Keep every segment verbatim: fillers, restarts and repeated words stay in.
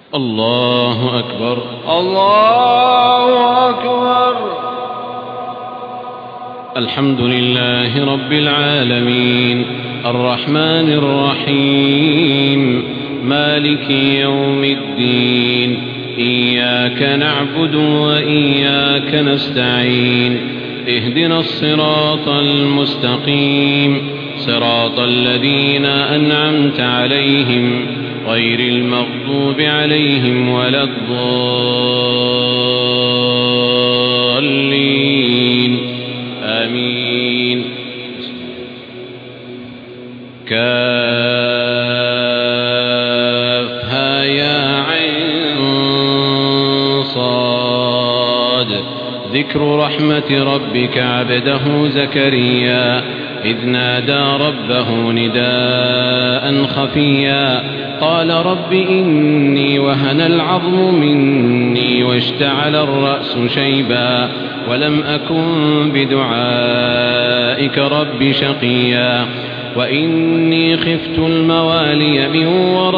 الله أكبر. الله أكبر. الحمد لله رب العالمين الرحمن الرحيم مالك يوم الدين إياك نعبد وإياك نستعين اهدنا الصراط المستقيم صراط الذين أنعمت عليهم غير المغضوب عليهم ولا الضالين آمين. كافها يا عين صاد. ذكر رحمة ربك عبده زكريا إذ نادى ربه نداء خفيا قال رب إني وهن العظم مني واشتعل الرأس شيبا ولم أكن بدعائك رب شقيا وإني خفت الموالي من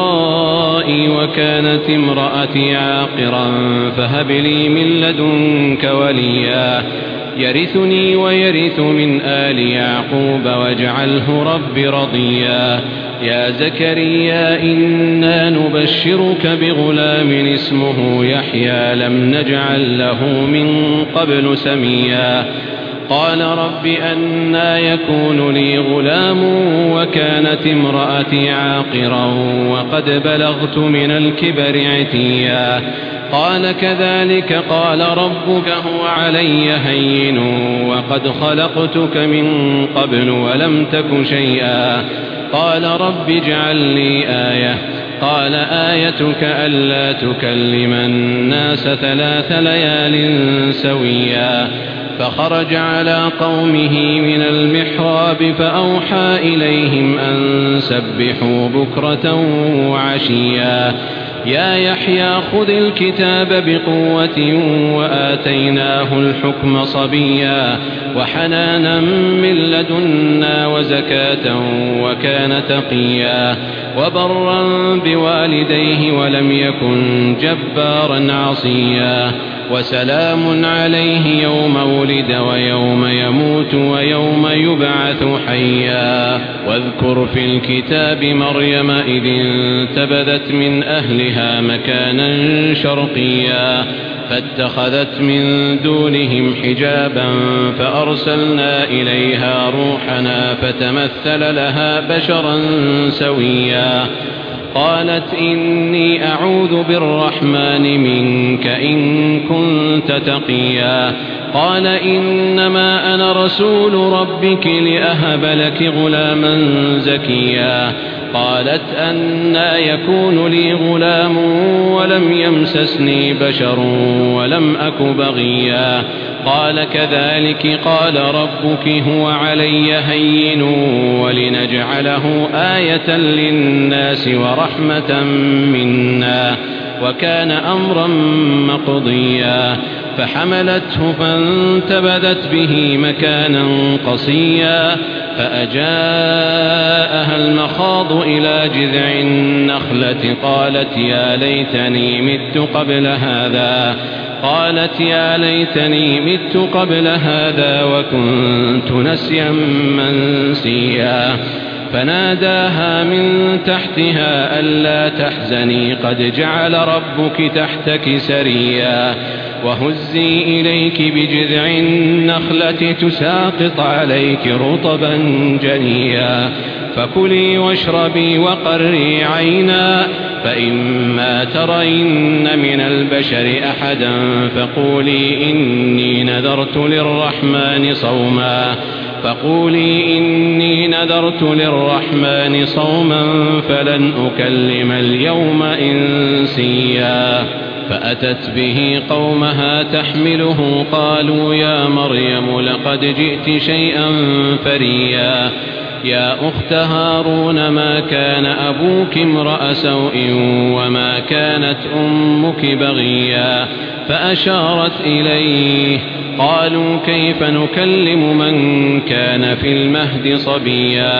ورائي وكانت امرأتي عاقرا فهب لي من لدنك وليا يرثني ويرث من آل يعقوب واجعله رب رضيا. يا زكريا إنا نبشرك بغلام اسمه يحيى لم نجعل له من قبل سميا قال رب أنى يكون لي غلام وكانت امرأتي عاقرا وقد بلغت من الكبر عتيا قال كذلك قال ربك هو علي هين وقد خلقتك من قبل ولم تك شيئا قال رب اجعل لي آية قال آيتك ألا تكلم الناس ثلاث ليال سويا فخرج على قومه من المحراب فأوحى إليهم أن سبحوا بكرة وعشيا يا يحيى خذ الكتاب بقوة وآتيناه الحكم صبيا وحنانا من لدنا وزكاة وكان تقيا وبرا بوالديه ولم يكن جبارا عصيا وسلام عليه يوم ولد ويوم يموت ويوم يبعث حيا واذكر في الكتاب مريم إذ انتبذت من أهلها مكانا شرقيا فاتخذت من دونهم حجابا فأرسلنا إليها روحنا فتمثل لها بشرا سويا قالت إني أعوذ بالرحمن منك إن كنت تقيا قال إنما أنا رسول ربك لأهب لك غلاما زكيا قالت أنى يكون لي غلام ولم يمسسني بشر ولم أك بغيا قال كذلك قال ربك هو علي هين ولنجعله آية للناس ورحمة منا وكان أمرا مقضيا فحملته فانتبذت به مكانا قصيا فأجاءها المخاض إلى جذع النخلة قالت يا ليتني مت قبل هذا قالت يا ليتني مت قبل هذا وكنت نسيا منسيا فناداها من تحتها ألا تحزني قد جعل ربك تحتك سريا وهزي إليك بجذع النخلة تساقط عليك رطبا جنيا فكلي واشربي وقري عينا فإما ترين من البشر أحدا فقولي إني نذرت للرحمن صوما فقولي إني نذرت للرحمن صوما فلن أكلم اليوم إنسيا فأتت به قومها تحمله قالوا يا مريم لقد جئت شيئا فريا يا أخت هارون ما كان أبوك امرأ سوء وما كانت أمك بغيا فأشارت إليه قالوا كيف نكلم من كان في المهد صبيا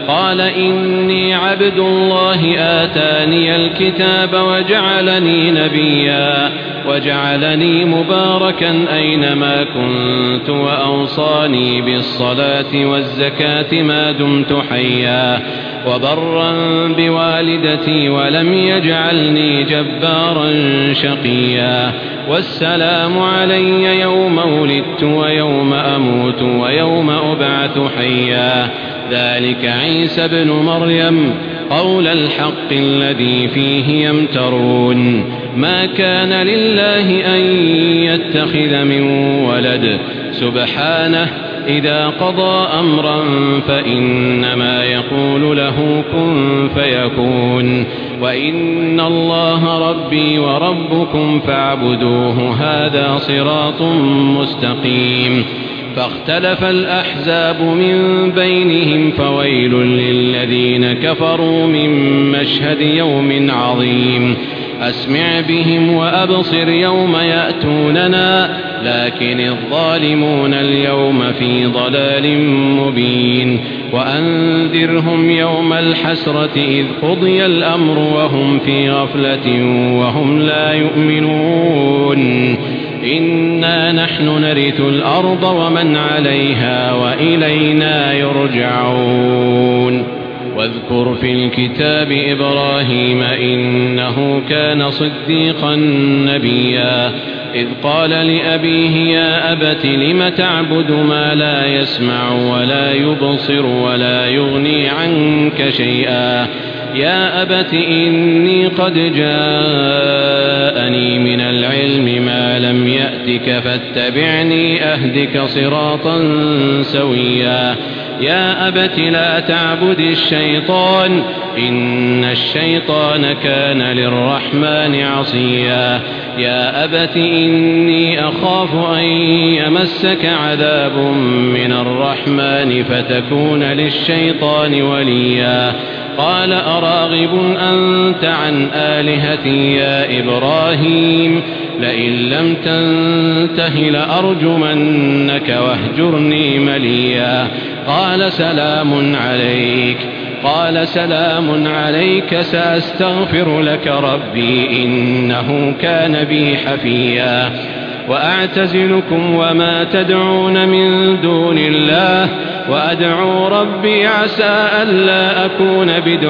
قال إني عبد الله آتاني الكتاب وجعلني نبيا وجعلني مباركا أينما كنت وأوصاني بالصلاة والزكاة ما دمت حيا وبرا بوالدتي ولم يجعلني جبارا شقيا والسلام علي يوم ولدت ويوم أموت ويوم أبعث حيا ذلك عيسى ابن مريم قول الحق الذي فيه يمترون ما كان لله أن يتخذ من ولد سبحانه إذا قضى أمرا فإنما يقول له كن فيكون وإن الله ربي وربكم فاعبدوه هذا صراط مستقيم فاختلف الأحزاب من بينهم فويل للذين كفروا من مشهد يوم عظيم أسمع بهم وأبصر يوم يأتوننا لكن الظالمون اليوم في ضلال مبين وأنذرهم يوم الحسرة إذ قضي الأمر وهم في غفلة وهم لا يؤمنون إنا نحن نرث الأرض ومن عليها وإلينا يرجعون واذكر في الكتاب إبراهيم إنه كان صديقا نبيا إذ قال لأبيه يا أبت لم تعبد ما لا يسمع ولا يبصر ولا يغني عنك شيئا يا أبت إني قد جاءني من العلم ما لم يأتك فاتبعني أهدك صراطا سويا يا أبت لا تعبد الشيطان إن الشيطان كان للرحمن عصيا يا أبت إني أخاف أن يمسك عذاب من الرحمن فتكون للشيطان وليا قال أراغب أنت عن آلهتي يا إبراهيم لئن لم تنته لأرجمنك واهجرني مليا قال سلام عليك قال سلام عليك سأستغفر لك ربي إنه كان بي حفيا وأعتزلكم وما تدعون من دون الله وأدعو ربي عسى ألا أكون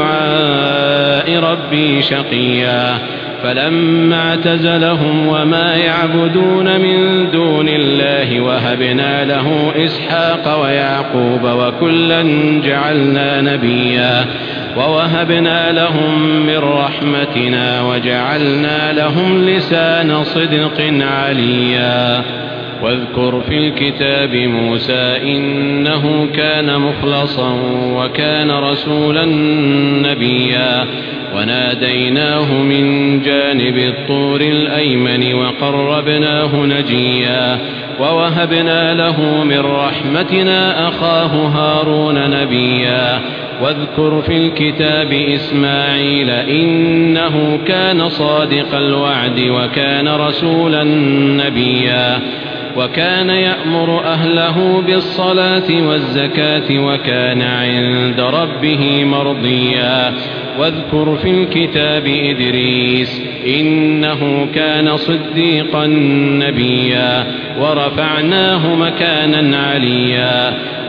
بدعاء ربي شقيا فلما اعتزلهم وما يعبدون من دون الله وهبنا له إسحاق ويعقوب وكلا جعلنا نبيا ووهبنا لهم من رحمتنا وجعلنا لهم لسان صدق عليا واذكر في الكتاب موسى إنه كان مخلصا وكان رسولا نبيا وناديناه من جانب الطور الأيمن وقربناه نجيا ووهبنا له من رحمتنا أخاه هارون نبيا واذكر في الكتاب إسماعيل إنه كان صادق الوعد وكان رسولا نبيا وكان يأمر أهله بالصلاة والزكاة وكان عند ربه مرضيا واذكر في الكتاب إدريس إنه كان صديقا نبيا ورفعناه مكانا عليا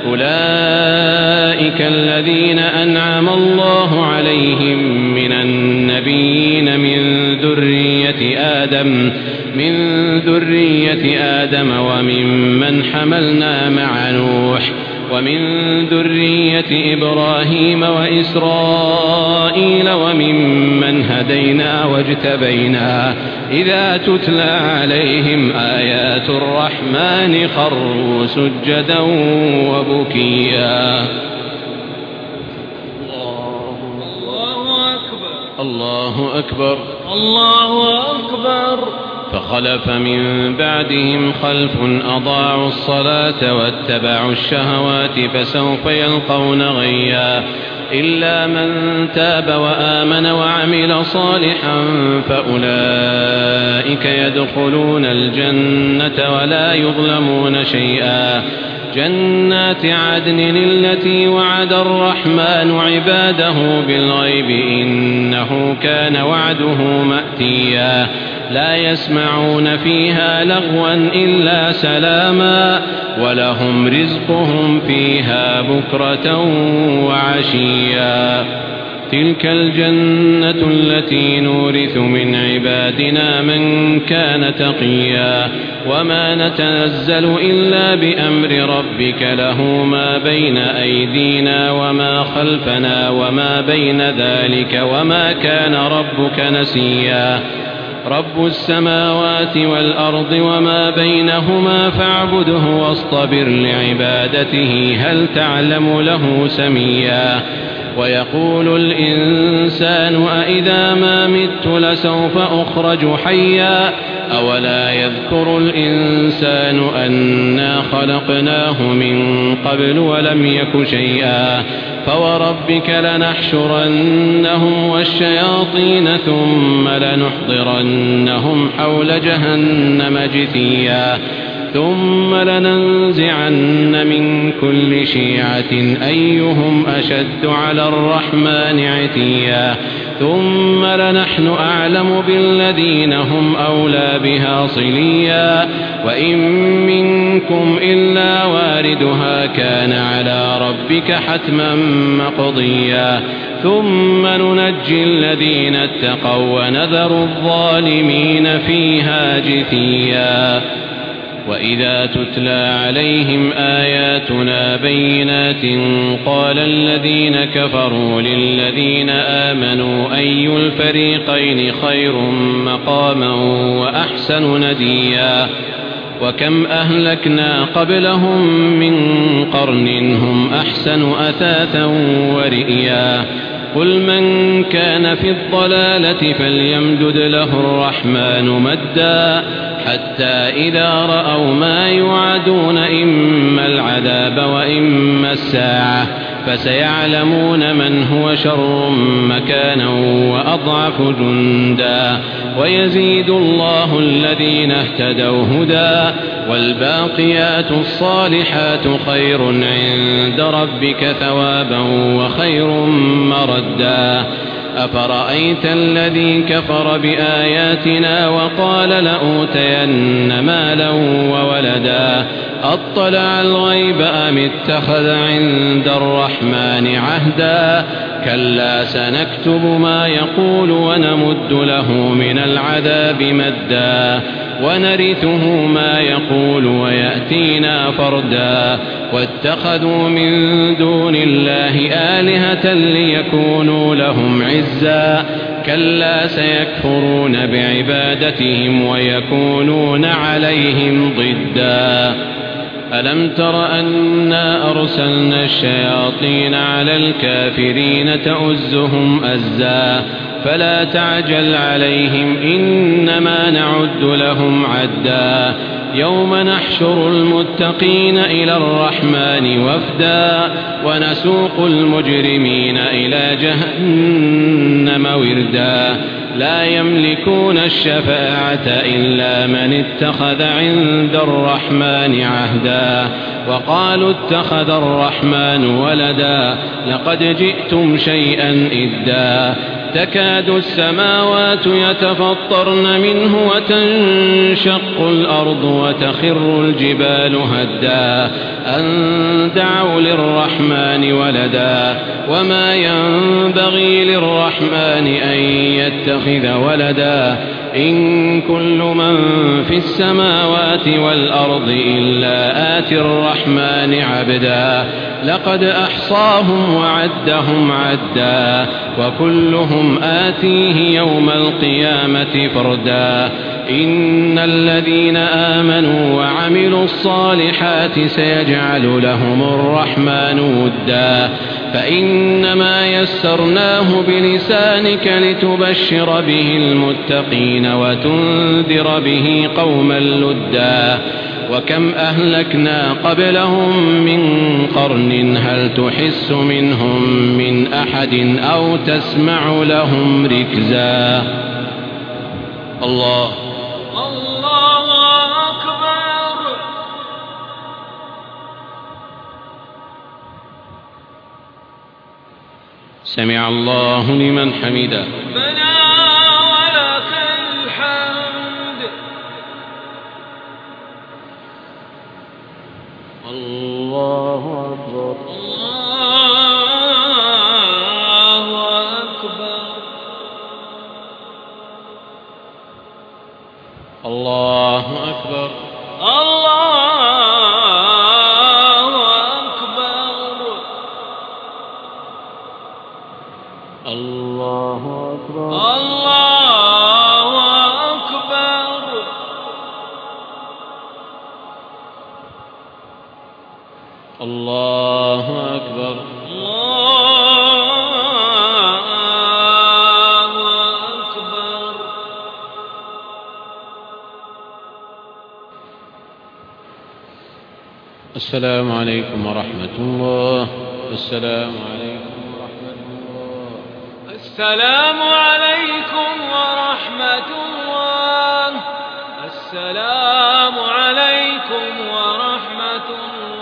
أولئك الذين أنعم الله عليهم من النبيين من ذرية آدم من ذرية آدم وممن حملنا مع نوح ومن ذرية إبراهيم وإسرائيل وممن هدينا واجتبينا إذا تتلى عليهم آيات الرحمن خروا سجدا وبكيا الله أكبر الله أكبر الله أكبر فخلف من بعدهم خلف أضاعوا الصلاة واتبعوا الشهوات فسوف يلقون غيا إلا من تاب وآمن وعمل صالحا فأولئك يدخلون الجنة ولا يظلمون شيئا جنات عدن التي وعد الرحمن عباده بالغيب إنه كان وعده مأتيا لا يسمعون فيها لغوا إلا سلاما ولهم رزقهم فيها بكرة وعشيا تلك الجنة التي نورث من عبادنا من كان تقيا وما نتنزل إلا بأمر ربك له ما بين أيدينا وما خلفنا وما بين ذلك وما كان ربك نسيا رب السماوات والأرض وما بينهما فاعبده واصطبر لعبادته هل تعلم له سميا ويقول الإنسان أإذا ما مت لسوف أخرج حيا أولا يذكر الإنسان أنا خلقناه من قبل ولم يك شيئا فوربك لنحشرنهم والشياطين ثم لنحضرنهم حول جهنم جثيا ثم لننزعن من كل شيعة أيهم أشد على الرحمن عتيا ثم لنحن أعلم بالذين هم أولى بها صليا وإن منكم إلا واردها كان على ربك حتما مقضيا ثم ننجي الذين اتقوا ونذر الظالمين فيها جثيا وإذا تتلى عليهم آياتنا بينات قال الذين كفروا للذين آمنوا أي الفريقين خير مقاما وأحسن نديا وكم أهلكنا قبلهم من قرن هم أحسن أثاثا ورئيا قل من كان في الضلالة فليمدد له الرحمن مدا حتى إذا رأوا ما يوعدون إما العذاب وإما الساعة فسيعلمون من هو شر مكانا وأضعف جندا ويزيد الله الذين اهتدوا هدى والباقيات الصالحات خير عند ربك ثوابا وخير مردا أفرأيت الذي كفر بآياتنا وقال لأوتين مالا وولدا أطلع الغيب أم اتخذ عند الرحمن عهدا كلا سنكتب ما يقول ونمد له من العذاب مدا ونرثه ما يقول ويأتينا فردا واتخذوا من دون الله آلهة ليكونوا لهم عزا كلا سيكفرون بعبادتهم ويكونون عليهم ضدا ألم تر أنا أرسلنا الشياطين على الكافرين تؤزهم أزا فلا تعجل عليهم إنما نعد لهم عدا يوم نحشر المتقين إلى الرحمن وفدا ونسوق المجرمين إلى جهنم وردا لا يملكون الشفاعة إلا من اتخذ عند الرحمن عهدا وقالوا اتخذ الرحمن ولدا لقد جئتم شيئا إدا تكاد السماوات يتفطرن منه وتنشق الأرض وتخر الجبال هدا أن دعوا للرحمن ولدا وما ينبغي للرحمن أن يتخذ ولدا إن كل من في السماوات والأرض إلا آتي الرحمن عبدا لقد أحصاهم وعدهم عدا وكلهم آتيه يوم القيامة فردا إن الذين آمنوا وعملوا الصالحات سيجعل لهم الرحمن ودا فإنما يسرناه بلسانك لتبشر به المتقين وتنذر به قوما لدا وكم أهلكنا قبلهم من قرن هل تحس منهم من أحد أو تسمع لهم ركزا الله الله أكبر سمع الله لمن حمده. ربنا ولك الحمد. الله أكبر. الله أكبر. الله أكبر. الله أكبر. الله أكبر. الله أكبر. السلام عليكم ورحمة الله. السلام عليكم ورحمة الله. السلام عليكم ورحمة الله. السلام عليكم ورحمة الله.